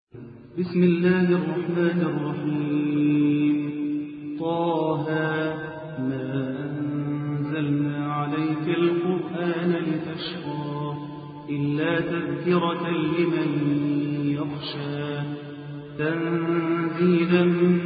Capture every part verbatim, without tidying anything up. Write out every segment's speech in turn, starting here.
بسم الله الرحمن الرحيم. طه ما أنزلنا عليك القرآن لتشقى إلا تذكرة لمن يخشى تنزيلا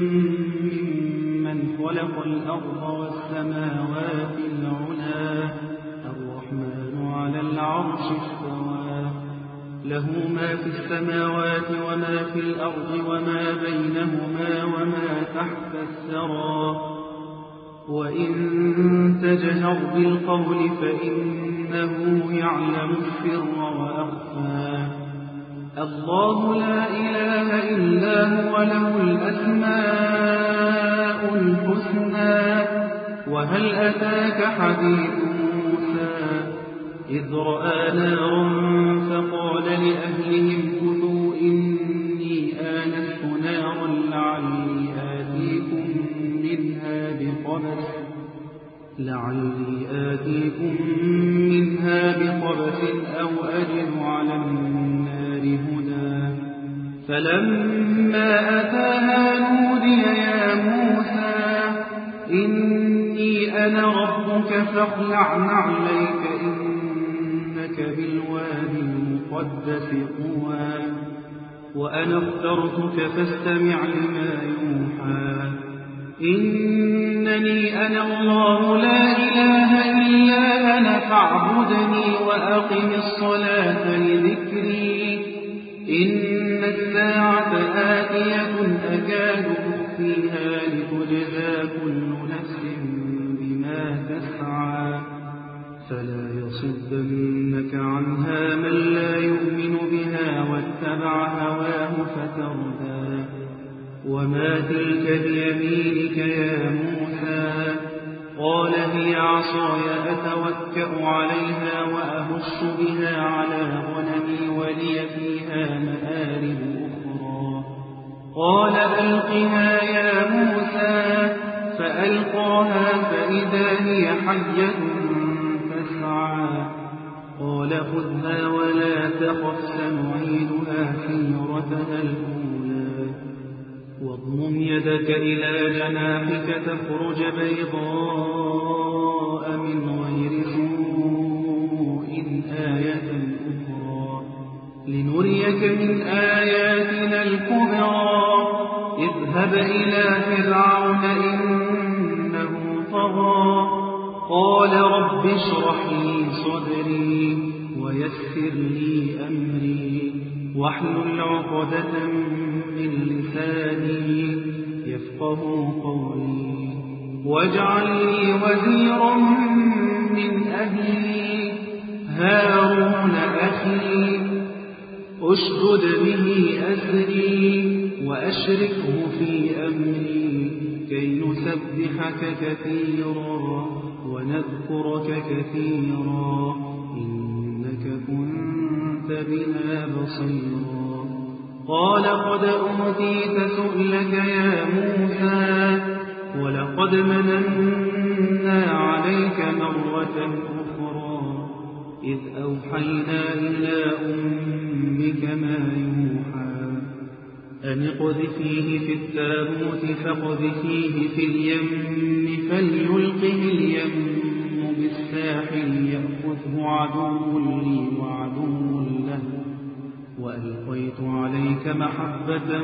ممن خلق الأرض والسماوات العلى الرحمن على العرش استوى له ما في السماوات وما في الأرض وما بينهما وما تحت الثرى وإن تجهر بالقول فإنه يعلم السر وأخفى الله لا إله إلا هو له الأسماء الحسنى وهل أتاك حديث موسى إذ رأى نارا فقال لأهلهم كثوا إني آنست نارا لعلي آتيكم منها بقبس لعلي آتيكم منها بقبس أو أجد على النار هدى فلما أتاها نودي يا موسى إني أنا ربك فاخلع نعليك بالوادي المقدس طوى وأنا اخترتك فاستمع لما يوحى إنني أنا الله لا إله إلا أنا فاعبدني وأقم الصلاة لذكري إن الساعة آتية أكاد أخفيها لتجزى كل نفس بما تسعى فلا يصدنك عنها من لا يؤمن بها واتبع هواه فتردى وما تلك بيمينك يا موسى قال هي عصاي أتوكأ عليها وأهش بها على غنمي ولي فيها مآرب أخرى قال ألقها يا موسى فألقاها فإذا هي حية قال خذها ولا تخف سنعيدها سيرتها الأولى واضمم يدك إلى جناحك تخرج بيضاء من غير سوء آية أخرى لنريك من آياتنا الكبرى اذهب إلى فرعون إنه طغى قال رب اشرح لي صدري ويسر لي أمري واحلل عقدة من لساني يفقه قولي واجعل لي وزيرا من أهلي هارون أخي أشدد به أزري وأشركه في أمري كي نسبحك كثيرا ونذكرك كثيرا إنك كنت بنا بصيرا قال قد أوتيت سؤلك يا موسى ولقد مننا عليك مرة أخرى إذ أوحينا إلى أمك ما يوحى أن اقذفيه في التابوت فاقذفيه في اليم فليلقه اليم بالساحل يأخذه عدو لي وعدو له وألقيت عليك محبة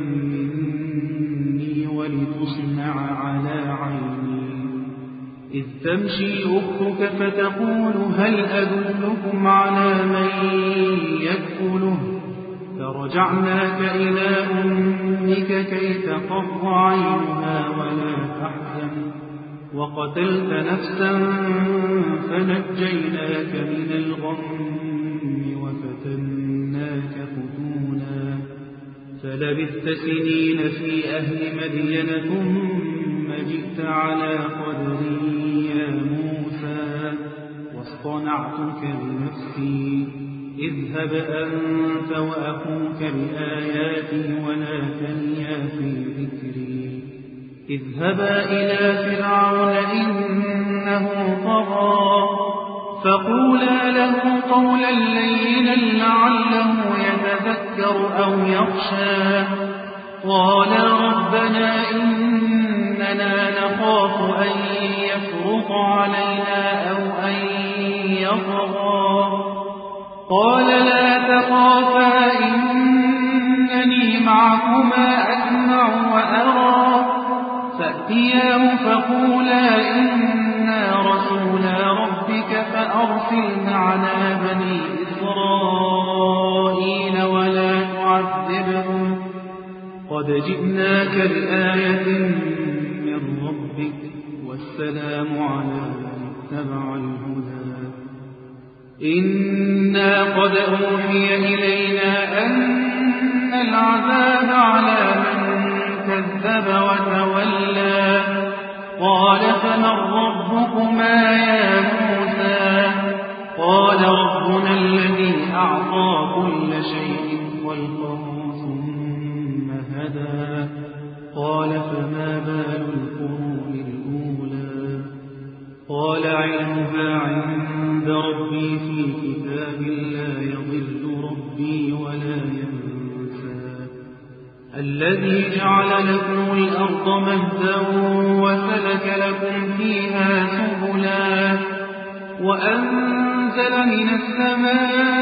مني ولتصنع على عيني إذ تمشي أختك فتقول هل أدلكم على من يكفله فرجعناك إلى أمك كي تقر عينها ولا تحزن وقتلت نفسا فنجيناك من الغم وفتناك فتونا فلبثت سنين في أهل مدين ثم جئت على قدري يا موسى واصطنعتك لنفسي اذهب أنت وأخوك بآياتي ولا تنيا في ذكري اذهبا إلى فرعون إنه طغى فقولا له قولا لينا لعله يتذكر أو يخشى قال ربنا إننا نخاف أن يفرط علينا أو أن يطغى قال لا تخافا إنني معكما أسمع وأرى فأتياه فقولا إنا رسولا ربك فأرسل معنا بني إسرائيل ولا تعذبهم قد جئناك بآية من ربك والسلام على من اتبع الهدى إنا قد أوحي إلينا أن العذاب على من كذب وتولى قال فمن ربكما يا موسى قال ربنا الذي أعطى كل شيء خلقه ثم هدى قال فما بال القرون الأولى قال علمها عند ربي في كتاب لا يضل ربي ولا ينسى الذي جعل لكم الأرض مهدا وسلك لكم فيها سبلا وأنزل من السماء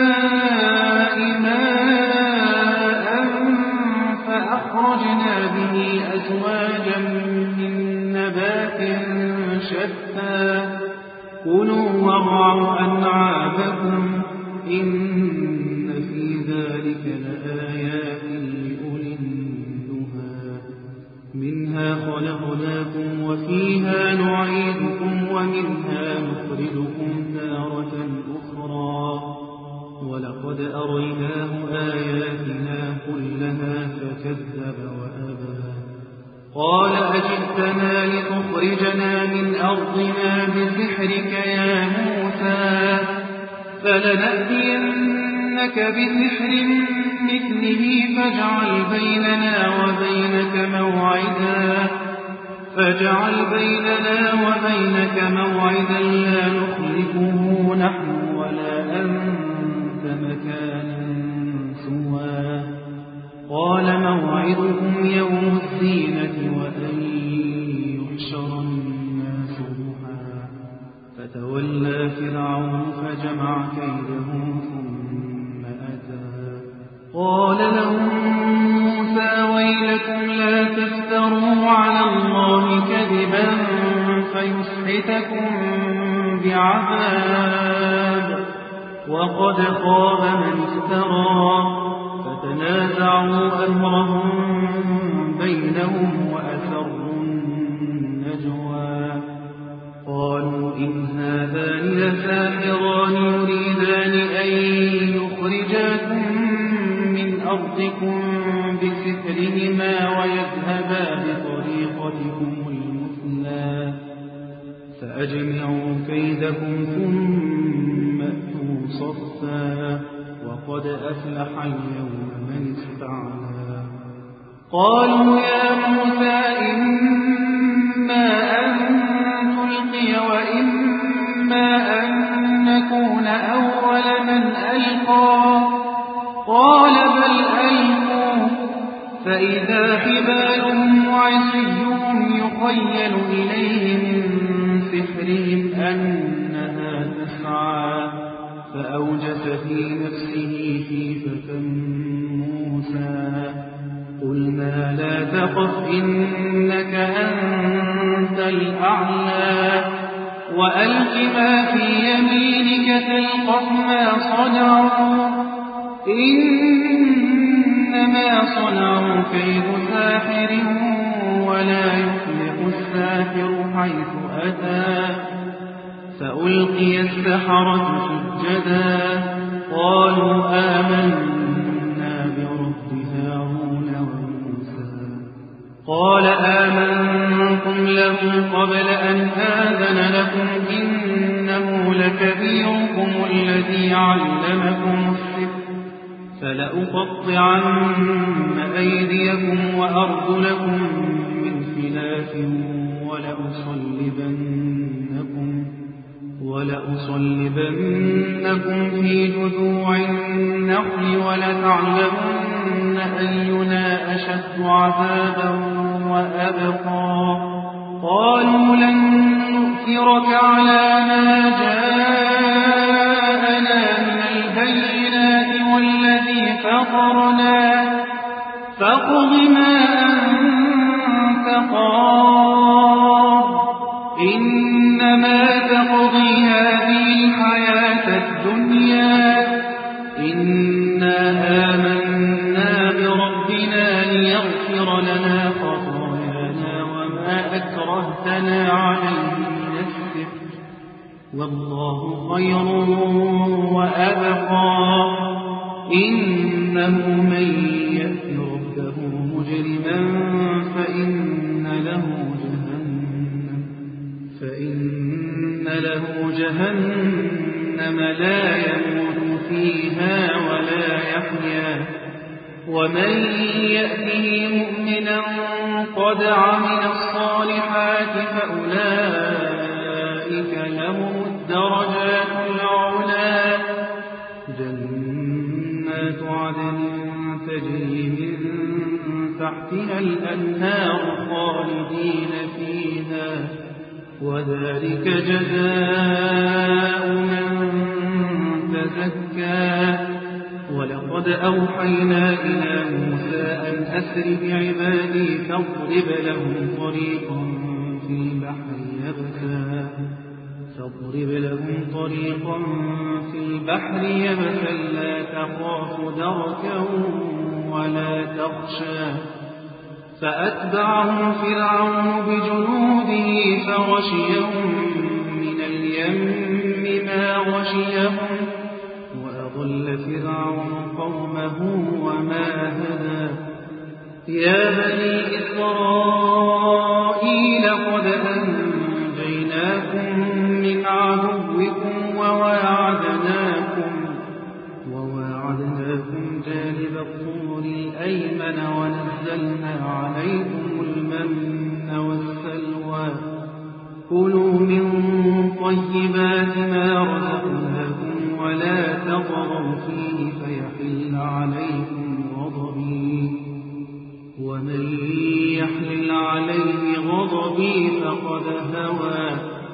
ماء فأخرجنا به أزواجا من نبات شتى كلوا وارعوا أنعامكم إن في ذلك لآيات لأولي النهى منها خلقناكم وفيها نعيدكم ومنها نخرجكم تارة أخرى ولقد أريناه آياتنا كلها فكذب وأبى قال أجئتنا لتخرجنا من أرضنا بسحرك يا موسى فلنأتينك بسحر مثله فاجعل بيننا وبينك موعدا فاجعل بيننا وبينك موعدا لا نخلفه نحن ولا أنت مكانا سوى قال موعدكم يوم الزينة وأن يحشر الناس ضحى فتولى فرعون فجمع كيده ثم أتى قال لهم موسى ويلكم لا تفتروا على الله كذبا فيسحتكم بعذاب وقد خاب من افترى فتنازعوا أمرهم بينهم وأسروا النجوى قالوا إن هذان لساحران يريدان أن يخرجاكم من أرضكم بسحرهما ويذهبا بطريقتكم المثلى فأجمعوا كيدكم ثم أتوا صفا وقد أفلح اليوم من استعلى قالوا يا موسى إما أن تلقي وإما أن نكون أول من ألقى قال بل ألقوا فإذا حبالهم وعصيهم يخيل إليه من سحرهم أنها تسعى فأوجس في نفسه خيفة موسى قلنا لا تخف إنك أنت الأعلى وألق ما في يمينك تلقف ما صنعوا إنما صنعوا كيد ساحر ولا يفلح الساحر حيث أتى فألقي السحرة سجدا قالوا آمنا برب هارون وموسى قال آمنتم له قبل أن آذن لكم إنه لكبيركم الذي علمكم السحر فلأقطعن أيديكم وأرجلكم من خلاف ولأصلبنكم ولأصلبنكم لنعذبنكم في جذوع النخل ولتعلمن أينا أشد عذابا وأبقى قالوا لن نؤثرك على ما جاءنا من البينات والذي فطرنا فاقض ما أنت قاض إنما تقضي هذه الحياة الدنيا إنا آمنا بربنا ليغفر لنا خطايانا وما أكرهتنا عليه من السحر والله خير وأبقى إنه من يأت ربه مجرما فإن له جهنم فإن له جهنم لا يموت فيها ولا يحيا ومن يأته مؤمنا قد عمل الصالحات فأولئك لهم الدرجات العلى جنات عدن تجري من تحتها الأنهار خالدين فيها وذلك جزاء من تزكى ولقد أوحينا إلى موسى أن أسر بعبادي فاضرب لهم طريقا في البحر يبسا فاضرب لهم طريقا في البحر يبسا لا تخاف دركا ولا تخشى فأتبعهم فرعون بجنوده فغشيهم من اليم ما غشيهم وأضل فرعون قومه وما هدى يا بني إسرائيل قد أنجيناكم من عدوكم وواعدناكم وواعدناكم جانب الطور الأيمن ونزلنا عليكم المن والسلوى كلوا من طيبات ما رزقناكم ولا تطغوا فيه فيحل عليكم غضبي ومن يحلل عليه غضبي فقد هوى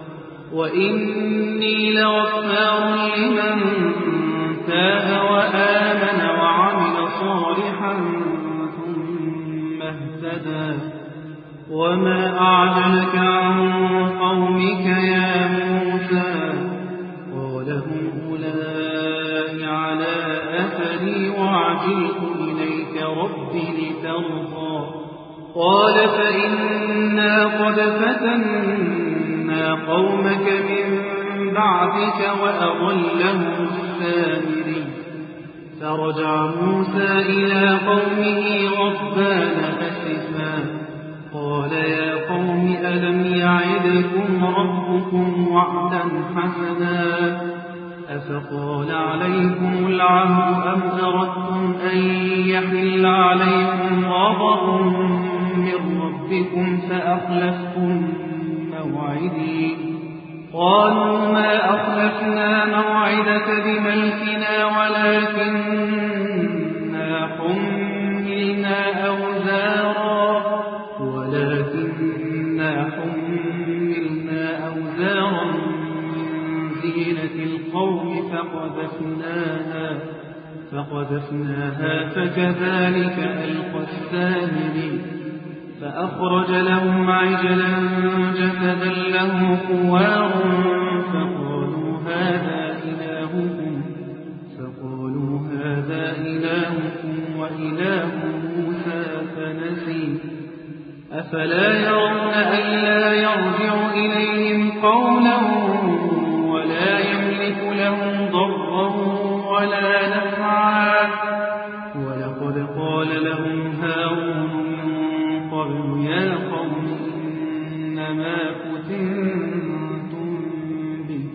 وإني لغفار لمن تاب وآمن وعمل صالحا ثم اهتدى وما أعجلك عن قومك يا موسى قال هم أولئك على أثري وعجلت إليك رب لترضى قال فإنا قد فتنا قومك من بعدك وأضلهم السامري فرجع موسى إلى قومه غضبان أسفا قال يا قوم ألم يعدكم ربكم وعدا حسنا أفقال عليكم العهد أم أردتم أن يحل عليكم غضب من ربكم فأخلفتم موعدي قالوا ما أخلفنا موعدك بملكنا ولكننا حملنا أوزارا ولكننا حملنا أوزارا من زينة القوم فقذفناها فقذفناها فكذلك ألقى السامري فأخرج لهم عجلا جسدا له خوار فقالوا هذا إلهكم فقالوا هذا إلهكم وإله موسى فنسي أفلا يرون ألا يرجع إليهم قولا ولا يملك لهم ضرا ولا نفعا ولقد قال لهم هارون قبل يا قوم إنما فتنتم به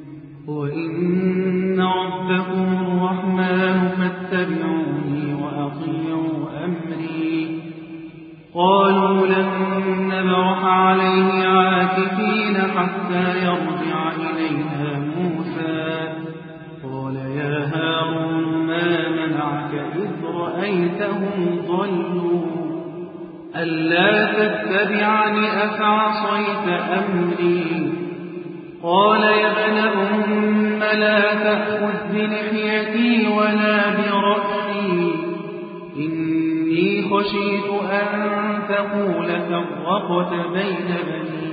وإن ربكم الرحمن فاتبعوني وأطيعوا أمري قالوا لن نبرح عليه عاكفين حتى يرجع إلينا موسى ألا تتبعني أفعصيت أمري قال يا ابن أم لا تأخذ بلحيتي ولا برأسي إني خشيت أن تقول فرقت بين بني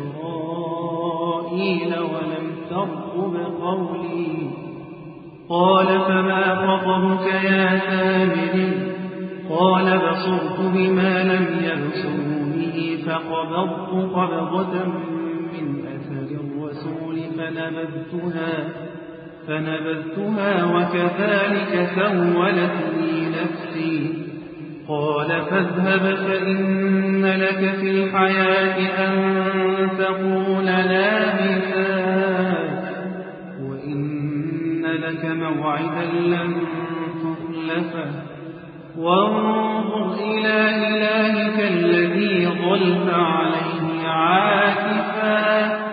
إسرائيل ولم ترقب قولي قال فما خطبك يا سامري قال بصرت بما لم يبصروا به فقبضت قبضة من أثر الرسول فنبذتها فنبذتها وكذلك سولت لي نفسي قال فاذهب فإن لك في الحياة أن تقول لا مثال وإن لك موعدا لن تخلفه وانظر إلى إلهك الذي ظلت عليه عاكفا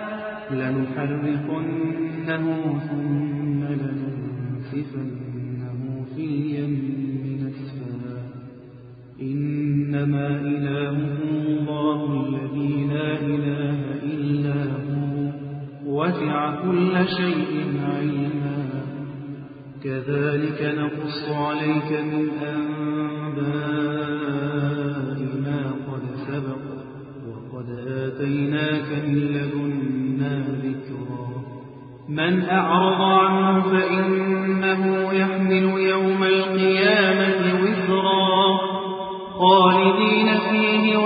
لنحرقنه ثم لننسفنه في اليم نسفا إنما إلهكم الله الذي لا إله إلا هو وسع كل شيء علما كذلك نقص عليك من أنباء ما قد سبق وقد آتيناك من لدنا ذكرا من أعرض عنه فإنه يحمل يوم القيامة وزرا خالدين فيه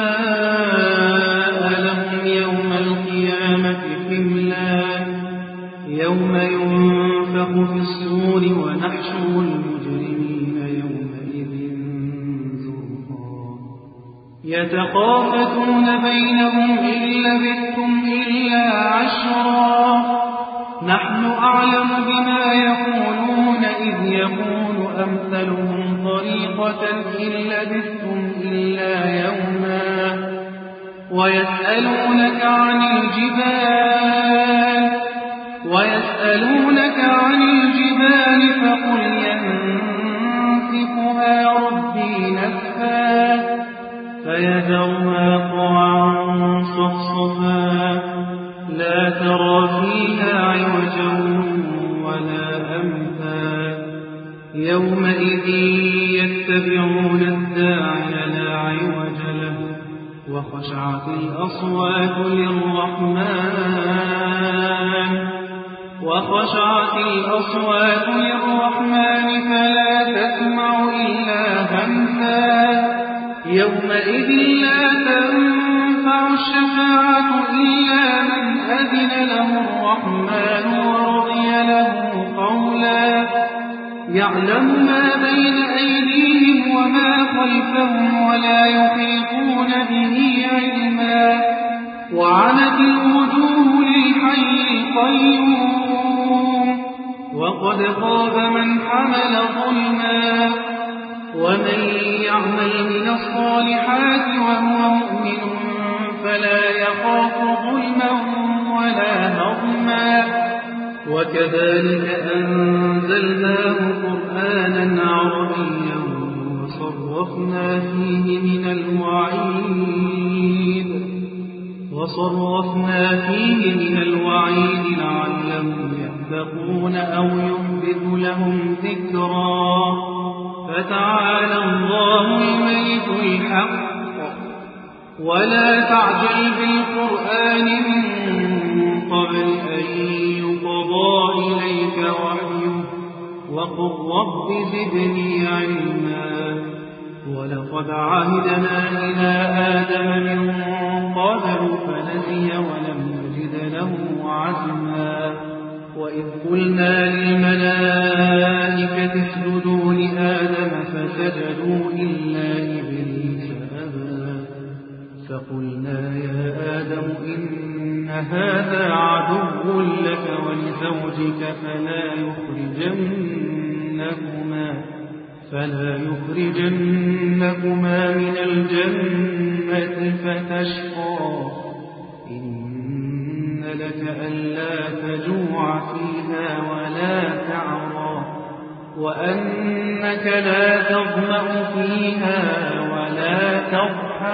وساء لهم يوم القيامة حملا يوم ينفخ في الصور ونحشر المجرمين يومئذ زرقا يتخافتون بينهم إن لبثتم إلا عشرا نحن أعلم بما يقولون إذ يقول أمثلهم طريقة إن لبثتم إلا يوما ويسألونك عن الجبال ويسألونك عن الجبال فقل ينسفها ربي نسفا فيذرها قاعا صفصفا لا ترى فيها عوجا ولا أمتا يومئذ يتبعون الداعي لا عوج له وخشعت الأصوات للرحمن وخشعت الأصوات للرحمن فلا تسمع إلا همسا يومئذ لا تنفع الشفاعة إلا من أذن له الرحمن ورضي له قولا يعلم ما بين أيديهم وما خلفهم ولا يحيطون به علما وعنت الوجوه للحي القيوم وقد خاب من حمل ظلما ومن يعمل من الصالحات وهو مؤمن فلا يخاف ظلما ولا هضما وكذلك أنزلناه قرآنا عربيا وصرفنا فيه من الوعيد وصرفنا فيه من الوعيد لعلهم يتقون أو يحدث لهم ذكرا فتعالى الله الملك الحق ولا تعجل بالقرآن من قبل أن يقضى إليك وحيه وقل رب زدني علما ولقد عهدنا إلى آدم من قبل فنسي ولم نجد له عزما وإذ قلنا للملائكة اسجدوا لآدم فسجدوا إلا إبليس أبى فقلنا يا آدم إن هذا عدو لك ولزوجك فلا يخرجنكما فلا يخرجنكما من الجنة فتشقى إن لك ألا تجوع فيها ولا تعرى وأنك لا تظمأ فيها ولا تضحى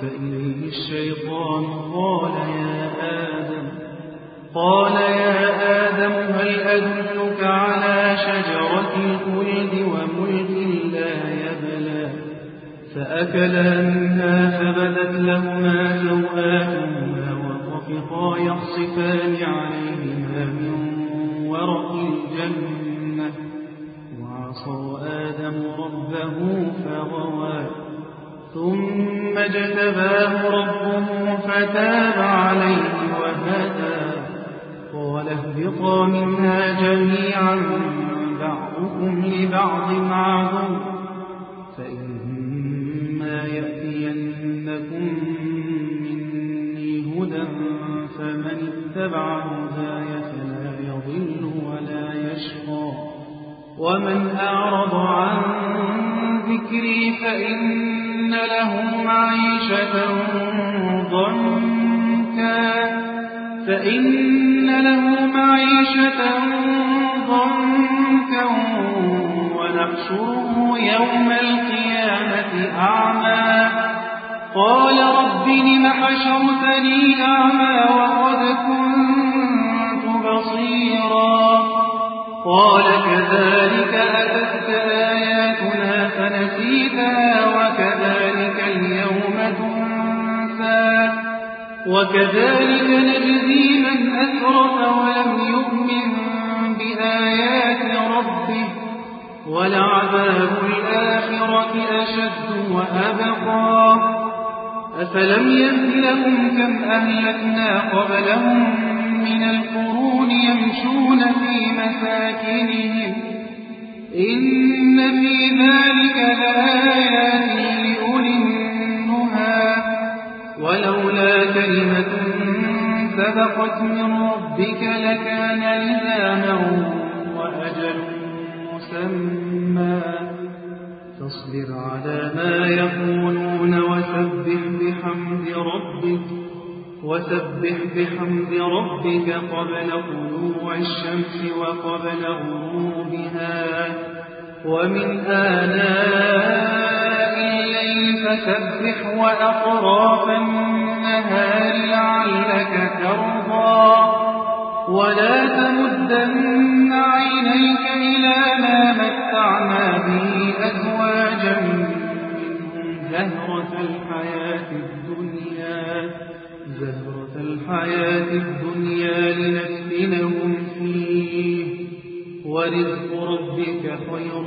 إليه الشيطان قال يا آدم قال يا آدم هل أدلك على شجرة الخلد وملك لا يبلى فأكلا منها فبدت لهما سوآتهما وطفقا يخصفان عليهما من ورق الجنة وعصى آدم ربه فغوى ثم اجتباه ربه فتاب عليه وهدى قال اهبطا منها جميعا بعضكم لبعض عدو فإما يأتينكم مني هدى فمن اتبع هداي فلا يضل ولا يشقى ومن أعرض عن ذكري فإن له معيشة ضنكا فإن له معيشة ضنكا ونحشره يوم القيامة أعمى قال رب لم حشرتني أعمى وقد كنت بصيرا قال كذلك أتتك آياتنا فنسيتها وكذلك اليوم تنسى وكذلك نجزي من أسرف ولم يؤمن بآيات ربه ولعذاب الآخرة أشد وأبقى أفلم يهد لهم كم أهلكنا قبلهم من القرون يمشون في مساكنهم إن في ذلك لآيات لأولي النهى ولولا كلمة سبقت من ربك لكان لزاما وأجل مسمى فاصبر على ما يقولون وسبح بحمد ربك وسبح بحمد ربك قبل طلوع الشمس وقبل غروبها ومن آناء الليل فسبح وأطراف النهار لعلك ترضى ولا تمدن عينيك إلى ما متعنا به أزواجا منهم زهرة الحياة الدنيا زهرة الحياة الدنيا لنفتنهم فيه ورزق ربك خير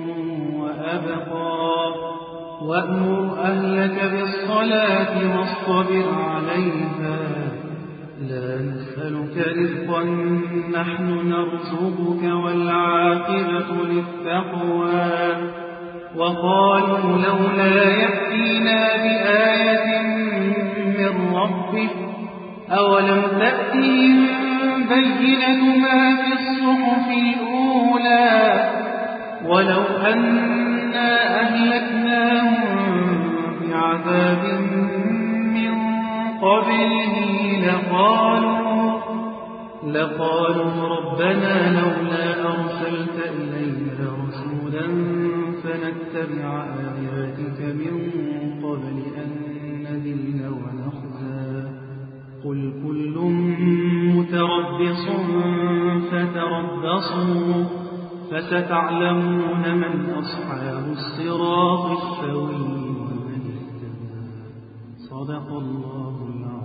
وأبقى وأمر أهلك بالصلاة واصطبر عليها لا نسألك رزقا نحن نرزقك والعاقبة للتقوى وقالوا لولا يأتينا بآية من ربه أولم تأتهم بينة ما في الصحف الأولى ولو أنا أهلكناهم بعذاب من قبله لقالوا لقالوا ربنا لولا أرسلت إلينا رسولا فنتبع آياتك من قبل أن نذل ونخزى قل كل متربص فتربصوا فستعلمون من أصحاب الصراط السوي ومن اهتدى صدق الله العظيم.